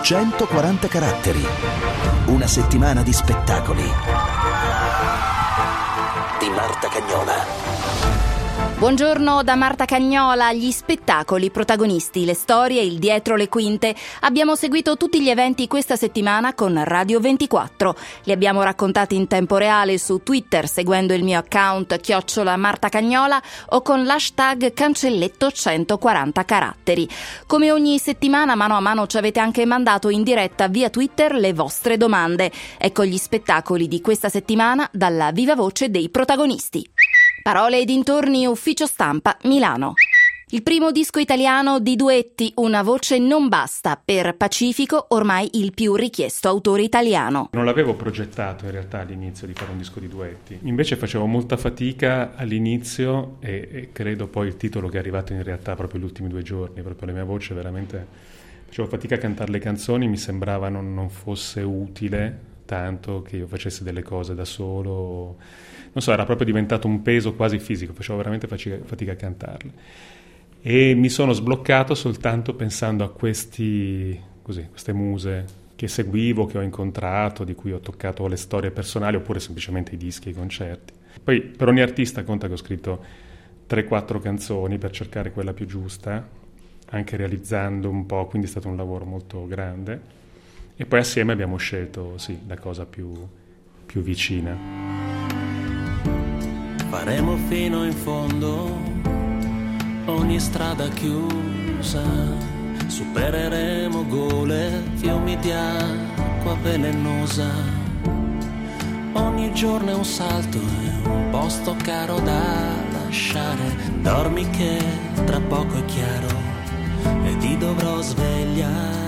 140 caratteri. Una settimana di spettacoli. Di Marta Cagnola. Buongiorno da Marta Cagnola. Gli spettacoli, protagonisti, le storie, il dietro le quinte. Abbiamo seguito tutti gli eventi questa settimana con Radio 24. Li abbiamo raccontati in tempo reale su Twitter seguendo il mio account @MartaCagnola o con l'hashtag cancelletto 140 caratteri. Come ogni settimana, mano a mano ci avete anche mandato in diretta via Twitter le vostre domande. Ecco gli spettacoli di questa settimana dalla viva voce dei protagonisti. Parole e dintorni, ufficio stampa, Milano. Il primo disco italiano di duetti, Una voce non basta, per Pacifico, ormai il più richiesto autore italiano. Non l'avevo progettato in realtà all'inizio di fare un disco di duetti, invece facevo molta fatica all'inizio e credo poi il titolo che è arrivato in realtà proprio gli ultimi 2 giorni, proprio la mia voce veramente, facevo fatica a cantare le canzoni, mi sembrava non fosse utile tanto che io facessi delle cose da solo, non so, era proprio diventato un peso quasi fisico, facevo veramente fatica a cantarle. E mi sono sbloccato soltanto pensando a queste muse che seguivo, che ho incontrato, di cui ho toccato le storie personali, oppure semplicemente i dischi, i concerti. Poi per ogni artista conta che ho scritto 3-4 canzoni per cercare quella più giusta, anche realizzando un po', quindi è stato un lavoro molto grande. E poi assieme abbiamo scelto, sì, la cosa più vicina. Faremo fino in fondo ogni strada chiusa, supereremo gole, fiumi di acqua velenosa. Ogni giorno è un salto, è un posto caro da lasciare. Dormi che tra poco è chiaro e ti dovrò svegliare.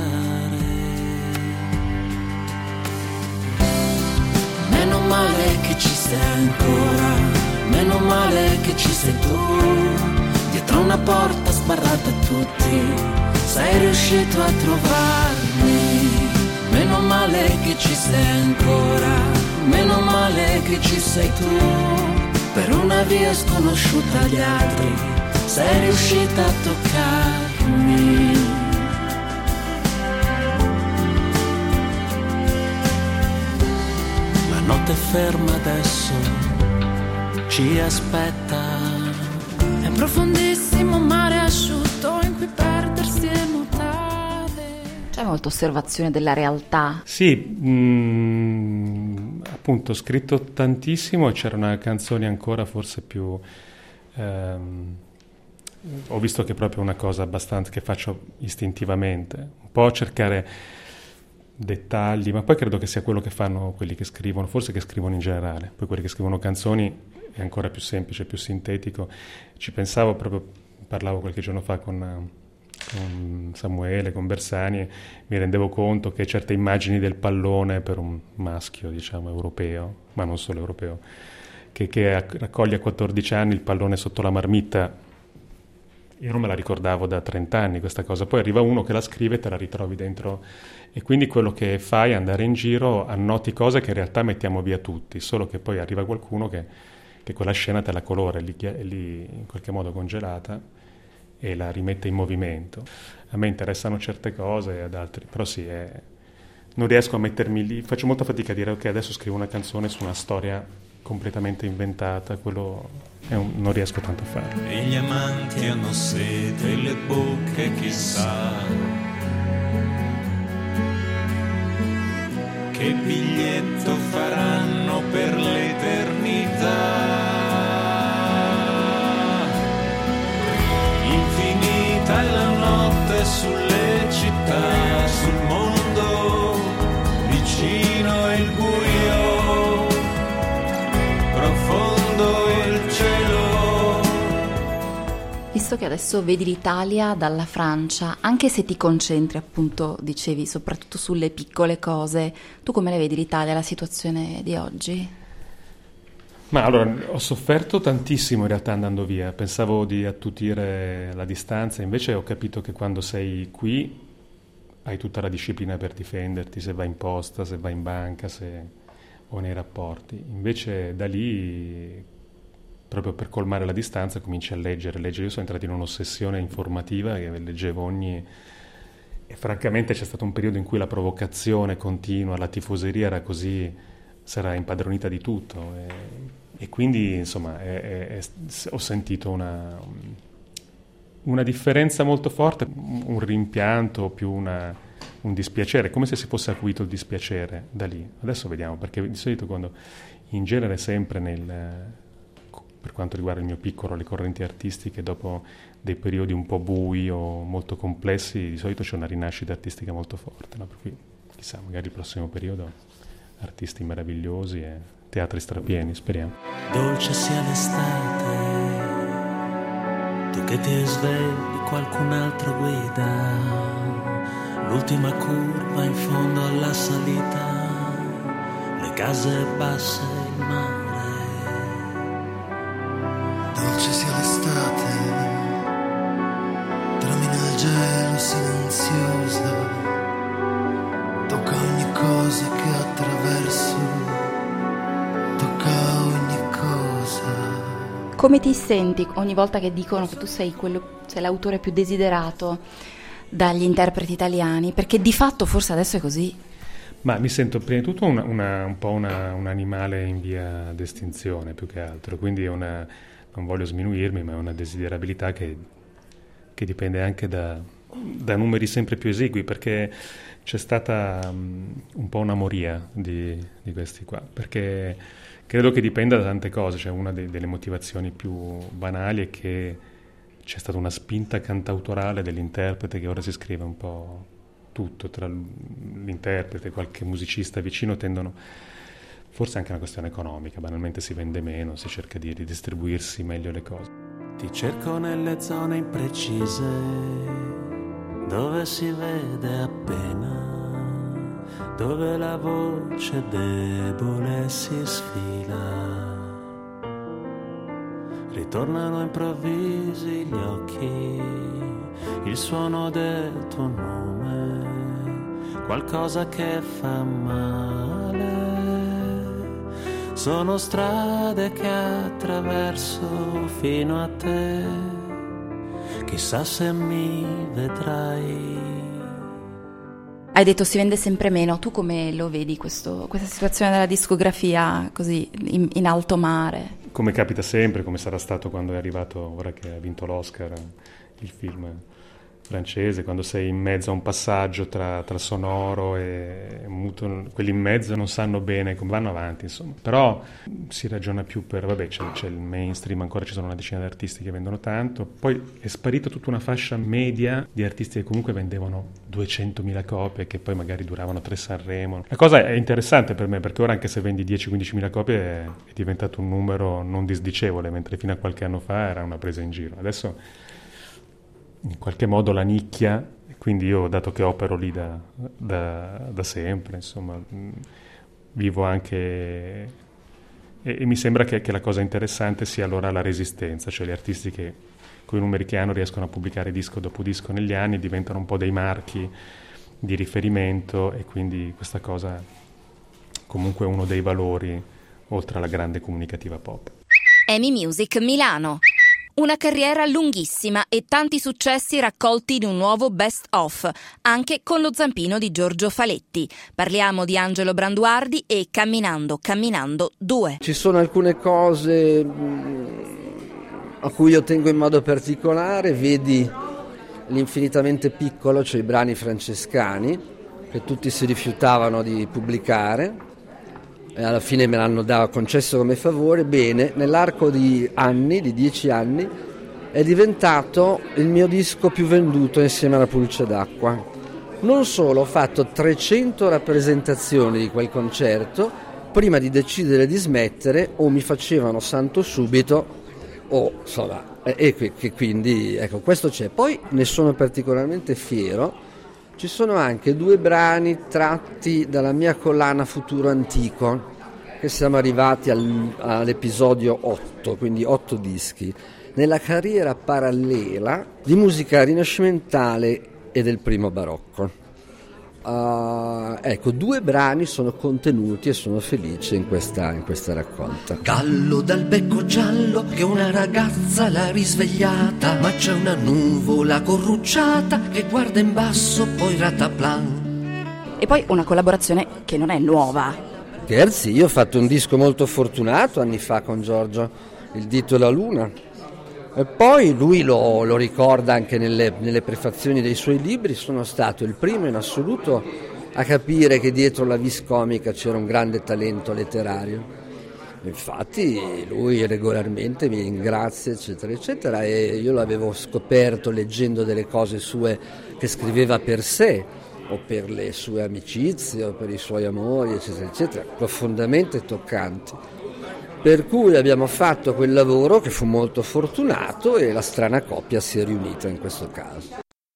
Meno male che ci sei ancora, meno male che ci sei tu. Dietro una porta sbarrata a tutti, sei riuscito a trovarmi. Meno male che ci sei ancora, meno male che ci sei tu. Per una via sconosciuta agli altri, sei riuscita a toccarmi. La notte ferma adesso ci aspetta. È un profondissimo mare asciutto in cui perdersi e nuotare. C'è molta osservazione della realtà. Sì, appunto ho scritto tantissimo e c'erano canzoni ancora forse più... ho visto che è proprio una cosa abbastanza che faccio istintivamente, un po' cercare dettagli, ma poi credo che sia quello che fanno quelli che scrivono, forse che scrivono in generale, poi quelli che scrivono canzoni è ancora più semplice, più sintetico. Ci pensavo proprio, parlavo qualche giorno fa con Samuele, con Bersani, mi rendevo conto che certe immagini del pallone per un maschio, diciamo, europeo, ma non solo europeo, che raccoglie a 14 anni il pallone sotto la marmitta, io non me la ricordavo da 30 anni questa cosa, poi arriva uno che la scrive e te la ritrovi dentro, e quindi quello che fai è andare in giro, annoti cose che in realtà mettiamo via tutti, solo che poi arriva qualcuno che quella scena te la colora, è lì in qualche modo congelata e la rimette in movimento. A me interessano certe cose, ad altri, però sì, non riesco a mettermi lì, faccio molta fatica a dire ok, adesso scrivo una canzone su una storia completamente inventata, quello non riesco tanto a farlo. E gli amanti hanno sete, le bocche chissà che biglietto faranno per l'eternità. Infinita è la notte sulle città, sul mondo vicino è il buio, profondo è il cielo. Visto che adesso vedi l'Italia dalla Francia, anche se ti concentri, appunto, dicevi, soprattutto sulle piccole cose, tu come le vedi l'Italia, la situazione di oggi? Ma allora, ho sofferto tantissimo in realtà andando via, pensavo di attutire la distanza, invece ho capito che quando sei qui hai tutta la disciplina per difenderti, se vai in posta, se vai in banca, o nei rapporti. Invece da lì, proprio per colmare la distanza, cominci a leggere. Io sono entrato in un'ossessione informativa che leggevo E francamente c'è stato un periodo in cui la provocazione continua, la tifoseria era così, si era impadronita di tutto e quindi insomma ho sentito una differenza molto forte, un rimpianto, più un dispiacere, come se si fosse acuito il dispiacere da lì. Adesso vediamo, perché di solito quando in genere sempre per quanto riguarda il mio piccolo, le correnti artistiche, dopo dei periodi un po' bui o molto complessi, di solito c'è una rinascita artistica molto forte, no? Per cui chissà, magari il prossimo periodo artisti meravigliosi e teatri strapieni, speriamo. Dolce sia l'estate, tu che ti svegli, qualcun altro guida l'ultima curva in fondo alla salita, le case basse, il mare. Dolce sia l'estate, tramina il gelo silenzioso, tocca ogni cosa che attraverso, tocca ogni cosa. Come ti senti ogni volta che dicono che tu sei l'autore più desiderato dagli interpreti italiani? Perché di fatto forse adesso è così. Ma mi sento prima di tutto un po' un animale in via d'estinzione più che altro, quindi non voglio sminuirmi, ma è una desiderabilità che dipende anche da numeri sempre più esigui, perché c'è stata un po' una moria di questi qua, perché credo che dipenda da tante cose. Cioè una delle motivazioni più banali è che c'è stata una spinta cantautorale dell'interprete, che ora si scrive un po' tutto, tra l'interprete e qualche musicista vicino tendono, forse anche una questione economica, banalmente si vende meno, si cerca di ridistribuirsi meglio le cose. Ti cerco nelle zone imprecise, dove si vede appena, dove la voce debole si sfila. Ritornano improvvisi gli occhi, il suono del tuo nome, qualcosa che fa male. Sono strade che attraverso fino a te, chissà se mi vedrai. Hai detto si vende sempre meno, tu come lo vedi questa situazione della discografia così in alto mare? Come capita sempre, come sarà stato quando è arrivato, ora che ha vinto l'Oscar, il film francese, quando sei in mezzo a un passaggio tra sonoro e muto, quelli in mezzo non sanno bene come vanno avanti, insomma. Però si ragiona più c'è il mainstream, ancora ci sono una decina di artisti che vendono tanto, poi è sparita tutta una fascia media di artisti che comunque vendevano 200.000 copie, che poi magari duravano 3 Sanremo. La cosa è interessante per me, perché ora anche se vendi 10-15.000 copie è diventato un numero non disdicevole, mentre fino a qualche anno fa era una presa in giro. Adesso in qualche modo la nicchia, quindi io, dato che opero lì da sempre, insomma, vivo anche e mi sembra che la cosa interessante sia allora la resistenza, cioè gli artisti che con i numeri che hanno riescono a pubblicare disco dopo disco negli anni, diventano un po' dei marchi di riferimento, e quindi questa cosa comunque è uno dei valori oltre alla grande comunicativa pop. EMI Music Milano. Una carriera lunghissima e tanti successi raccolti in un nuovo best of, anche con lo zampino di Giorgio Faletti. Parliamo di Angelo Branduardi e Camminando, Camminando 2. Ci sono alcune cose a cui io tengo in modo particolare, vedi l'infinitamente piccolo, cioè i brani francescani, che tutti si rifiutavano di pubblicare. E alla fine me l'hanno concesso come favore. Bene, nell'arco di 10 anni, è diventato il mio disco più venduto insieme alla Pulce d'acqua. Non solo, ho fatto 300 rappresentazioni di quel concerto prima di decidere di smettere, o mi facevano santo subito, o insomma, e quindi ecco, questo c'è. Poi ne sono particolarmente fiero. Ci sono anche 2 brani tratti dalla mia collana Futuro Antico, che siamo arrivati all'episodio 8, quindi 8 dischi, nella carriera parallela di musica rinascimentale e del primo barocco. Ecco, 2 brani sono contenuti e sono felice in questa raccolta. Gallo dal becco giallo che una ragazza l'ha risvegliata, ma c'è una nuvola corrucciata che guarda in basso poi rataplan. E poi una collaborazione che non è nuova. Scherzi, io ho fatto un disco molto fortunato anni fa con Giorgio, Il dito e la luna, e poi lui lo ricorda anche nelle prefazioni dei suoi libri. Sono stato il primo in assoluto a capire che dietro la vis comica c'era un grande talento letterario. Infatti lui regolarmente mi ringrazia, eccetera eccetera, e io l'avevo scoperto leggendo delle cose sue che scriveva per sé o per le sue amicizie o per i suoi amori, eccetera eccetera, profondamente toccanti. Per cui abbiamo fatto quel lavoro che fu molto fortunato e la strana coppia si è riunita in questo caso.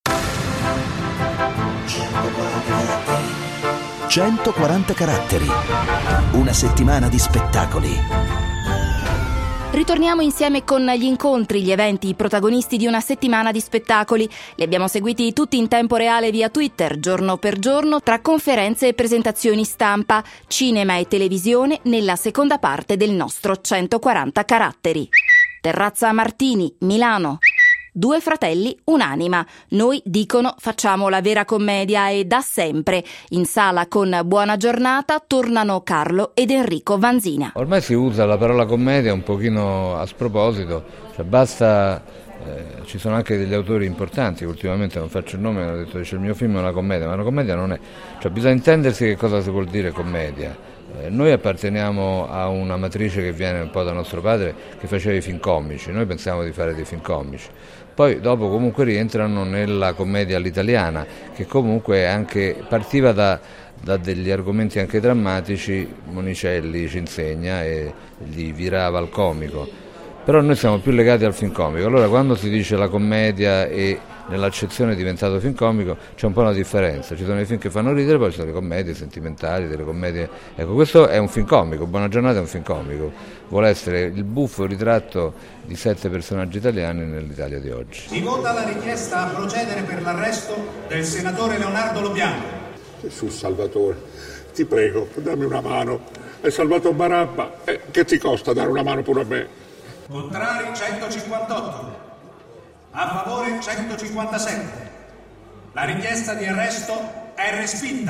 140 caratteri. Una settimana di spettacoli. Ritorniamo insieme con gli incontri, gli eventi, i protagonisti di una settimana di spettacoli. Li abbiamo seguiti tutti in tempo reale via Twitter, giorno per giorno, tra conferenze e presentazioni stampa, cinema e televisione nella seconda parte del nostro 140 caratteri. Terrazza Martini, Milano. 2 fratelli, un'anima. Noi dicono facciamo la vera commedia e da sempre. In sala con Buona Giornata tornano Carlo ed Enrico Vanzina. Ormai si usa la parola commedia un pochino a sproposito, cioè basta, ci sono anche degli autori importanti, ultimamente non faccio il nome, hanno detto che il mio film è una commedia, ma una commedia non è, cioè bisogna intendersi che cosa si vuol dire commedia. Noi apparteniamo a una matrice che viene un po' da nostro padre, che faceva i film comici, noi pensiamo di fare dei film comici. Poi dopo comunque rientrano nella commedia all'italiana, che comunque anche partiva da degli argomenti anche drammatici, Monicelli ci insegna e gli virava al comico. Però noi siamo più legati al film comico, allora quando si dice la commedia e nell'accezione è diventato film comico c'è un po' una differenza, ci sono dei film che fanno ridere, poi ci sono le commedie sentimentali, delle commedie, ecco questo è un film comico, Buona Giornata è un film comico, vuole essere il buffo ritratto di 7 personaggi italiani nell'Italia di oggi. Si vota la richiesta a procedere per l'arresto del senatore Leonardo Lobianco. Gesù Salvatore, ti prego, dammi una mano, hai salvato Barabba, che ti costa dare una mano pure a me? Contrari 158, a favore 157. La richiesta di arresto è respinta.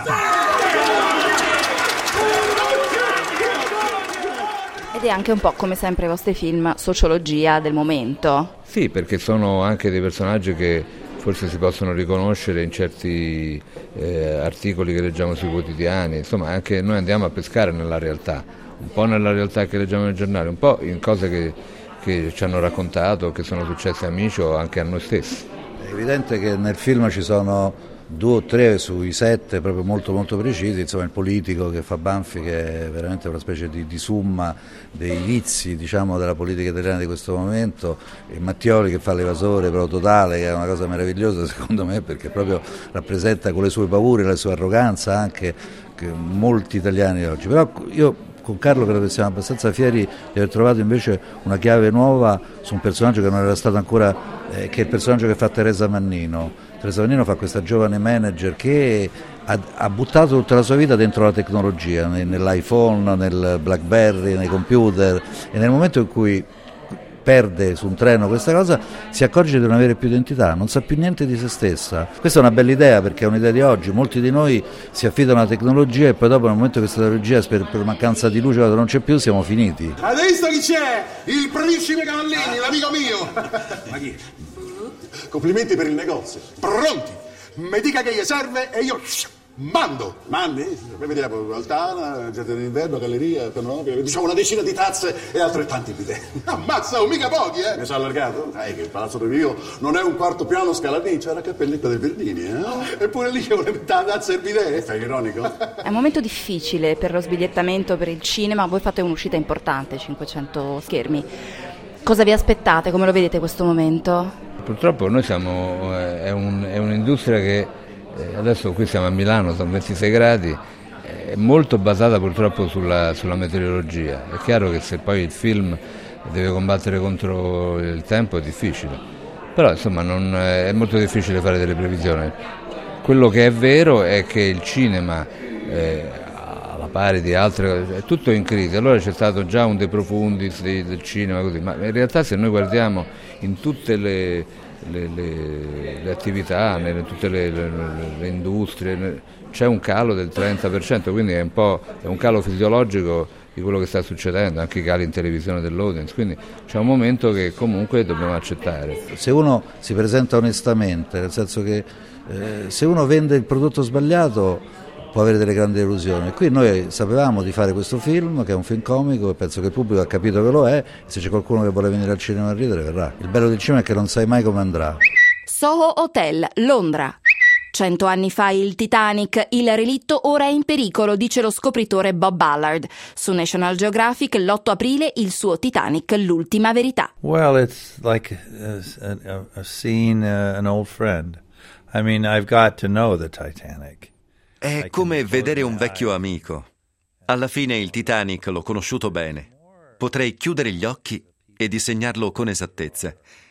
Ed è anche un po', come sempre i vostri film, sociologia del momento. Sì, perché sono anche dei personaggi che forse si possono riconoscere in certi articoli che leggiamo sui quotidiani, insomma anche noi andiamo a pescare nella realtà, un po' nella realtà che leggiamo nei giornali, un po' in cose che ci hanno raccontato, che sono successe a amici o anche a noi stessi. È evidente che nel film ci sono 2 o 3 sui 7 proprio molto molto precisi, insomma il politico che fa Banfi, che è veramente una specie di summa dei vizi, diciamo, della politica italiana di questo momento, e Mattioli che fa l'evasore però totale, che è una cosa meravigliosa secondo me, perché proprio rappresenta con le sue paure, la sua arroganza anche molti italiani oggi. Però io con Carlo credo che siamo abbastanza fieri di aver trovato invece una chiave nuova su un personaggio che non era stato ancora, che è il personaggio che fa Teresa Mannino. Teresa Mannino fa questa giovane manager che ha buttato tutta la sua vita dentro la tecnologia, nell'iPhone, nel BlackBerry, nei computer, e nel momento in cui perde su un treno questa cosa si accorge di non avere più identità, non sa più niente di se stessa. Questa è una bella idea, perché è un'idea di oggi, molti di noi si affidano alla tecnologia e poi dopo nel momento che questa tecnologia per mancanza di luce non c'è più siamo finiti. Hai visto chi c'è? Il principe Cavallini, l'amico mio! Ma chi? Complimenti per il negozio, pronti! Mi dica che gli serve e io mando! Mandi? Poi vediamo, Altana, giardino d'inverno, galleria, diciamo una decina di tazze e altrettanti bidet. Ammazza, mica pochi, eh! Mi sono allargato? Sai che il palazzo dove io non è un quarto piano scalaniccia, era Cappelletto del Verdini, eh? Eppure lì vuole mettere la tazza e il bidet. Fai ironico? È un momento difficile per lo sbigliettamento, per il cinema, voi fate un'uscita importante, 500 schermi. Cosa vi aspettate? Come lo vedete questo momento? Purtroppo noi siamo, è un'industria che adesso qui siamo a Milano, sono 26 gradi, è molto basata purtroppo sulla meteorologia. È chiaro che se poi il film deve combattere contro il tempo è difficile, però insomma è molto difficile fare delle previsioni. quello che è vero è che il cinema, alla pari di altre, è tutto in crisi. Allora c'è stato già un de profundis del cinema, così, ma in realtà se noi guardiamo in tutte le attività, in tutte le industrie, c'è un calo del 30%, quindi è un calo fisiologico di quello che sta succedendo, anche i cali in televisione dell'audience, quindi c'è un momento che comunque dobbiamo accettare. Se uno si presenta onestamente, nel senso che se uno vende il prodotto sbagliato può avere delle grandi delusioni. Qui noi sapevamo di fare questo film, che è un film comico, e penso che il pubblico ha capito che lo è, se c'è qualcuno che vuole venire al cinema a ridere verrà. Il bello del cinema è che non sai mai come andrà. Soho Hotel, Londra. 100 anni fa il Titanic, il relitto ora è in pericolo, dice lo scopritore Bob Ballard. Su National Geographic l'8 aprile il suo Titanic, l'ultima verità. Well, it's like a scene, an old friend. I mean, I've got to know the Titanic. È come vedere un vecchio amico. Alla fine il Titanic l'ho conosciuto bene. Potrei chiudere gli occhi e disegnarlo con esattezza.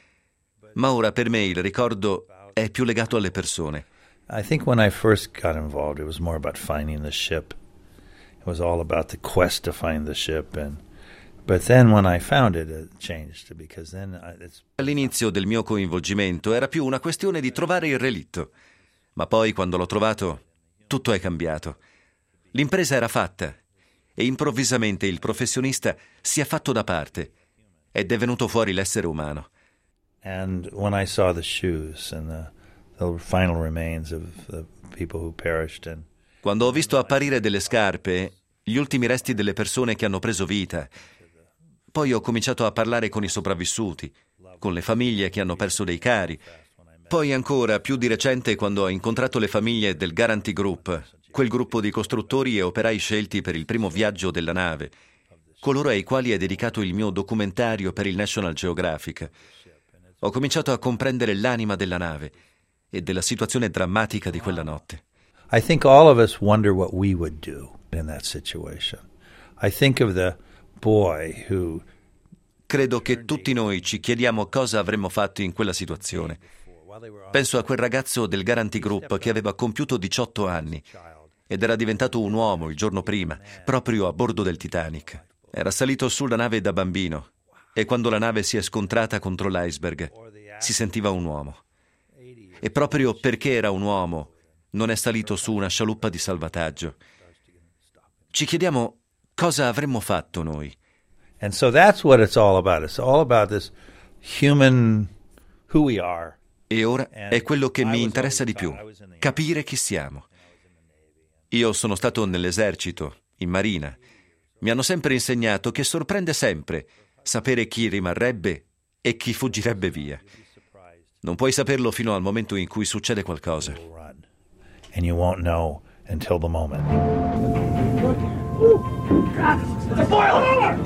Ma ora per me il ricordo è più legato alle persone. I think when I first got involved, it was more about finding the ship. It was all about the quest to find the ship, but then when I found it, it changed because then it's. All'inizio del mio coinvolgimento era più una questione di trovare il relitto, ma poi quando l'ho trovato tutto è cambiato. L'impresa era fatta e improvvisamente il professionista si è fatto da parte ed è venuto fuori l'essere umano. And when I saw the shoes and the final remains of the people who perished and quando ho visto apparire delle scarpe, gli ultimi resti delle persone che hanno preso vita, poi ho cominciato a parlare con i sopravvissuti, con le famiglie che hanno perso dei cari, poi ancora più di recente quando ho incontrato le famiglie del Guarantee Group, quel gruppo di costruttori e operai scelti per il primo viaggio della nave, coloro ai quali è dedicato il mio documentario per il National Geographic. Ho cominciato a comprendere l'anima della nave e della situazione drammatica di quella notte. I think all of us wonder what we would do in that situation. I think of the boy who. Credo che tutti noi ci chiediamo cosa avremmo fatto in quella situazione. Penso a quel ragazzo del Guarantee Group che aveva compiuto 18 anni ed era diventato un uomo il giorno prima, proprio a bordo del Titanic. Era salito sulla nave da bambino e quando la nave si è scontrata contro l'iceberg si sentiva un uomo. E proprio perché era un uomo non è salito su una scialuppa di salvataggio. Ci chiediamo cosa avremmo fatto noi. And so that's what it's all about. It's all about this human who we are. E ora è quello che mi interessa di più, capire chi siamo. Io sono stato nell'esercito, in marina. Mi hanno sempre insegnato che sorprende sempre sapere chi rimarrebbe e chi fuggirebbe via. Non puoi saperlo fino al momento in cui succede qualcosa. And you won't know until the moment. The boiler!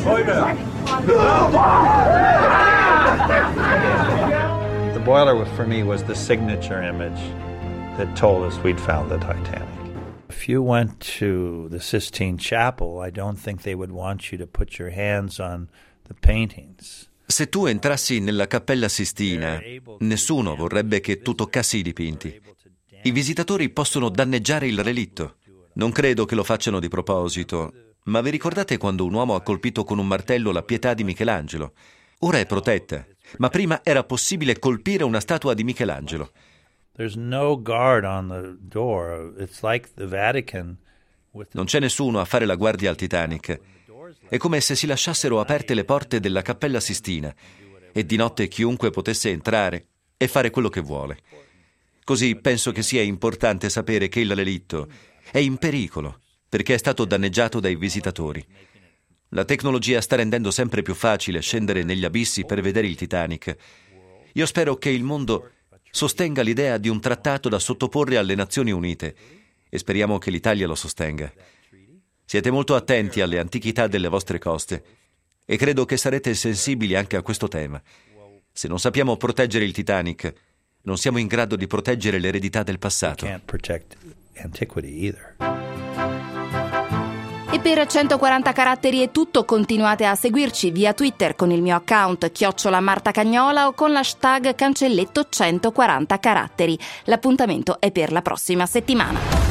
The boiler for me was the signature image that told us we'd found the Titanic. If you went to the Sistine Chapel, I don't think they would want you to put your hands on the paintings. Se tu entrassi nella Cappella Sistina, nessuno vorrebbe che tu toccassi i dipinti. I visitatori possono danneggiare il relitto. Non credo che lo facciano di proposito, ma vi ricordate quando un uomo ha colpito con un martello la Pietà di Michelangelo? Ora è protetta, ma prima era possibile colpire una statua di Michelangelo. There's no guard on the door. It's like the Vatican. Non c'è nessuno a fare la guardia al Titanic. È come se si lasciassero aperte le porte della Cappella Sistina e di notte chiunque potesse entrare e fare quello che vuole. Così penso che sia importante sapere che il relitto è in pericolo perché è stato danneggiato dai visitatori. La tecnologia sta rendendo sempre più facile scendere negli abissi per vedere il Titanic. Io spero che il mondo sostenga l'idea di un trattato da sottoporre alle Nazioni Unite e speriamo che l'Italia lo sostenga. Siete molto attenti alle antichità delle vostre coste e credo che sarete sensibili anche a questo tema. Se non sappiamo proteggere il Titanic, non siamo in grado di proteggere l'eredità del passato. E per 140 caratteri è tutto, continuate a seguirci via Twitter con il mio account @MartaCagnola o con l'hashtag cancelletto 140 caratteri. L'appuntamento è per la prossima settimana.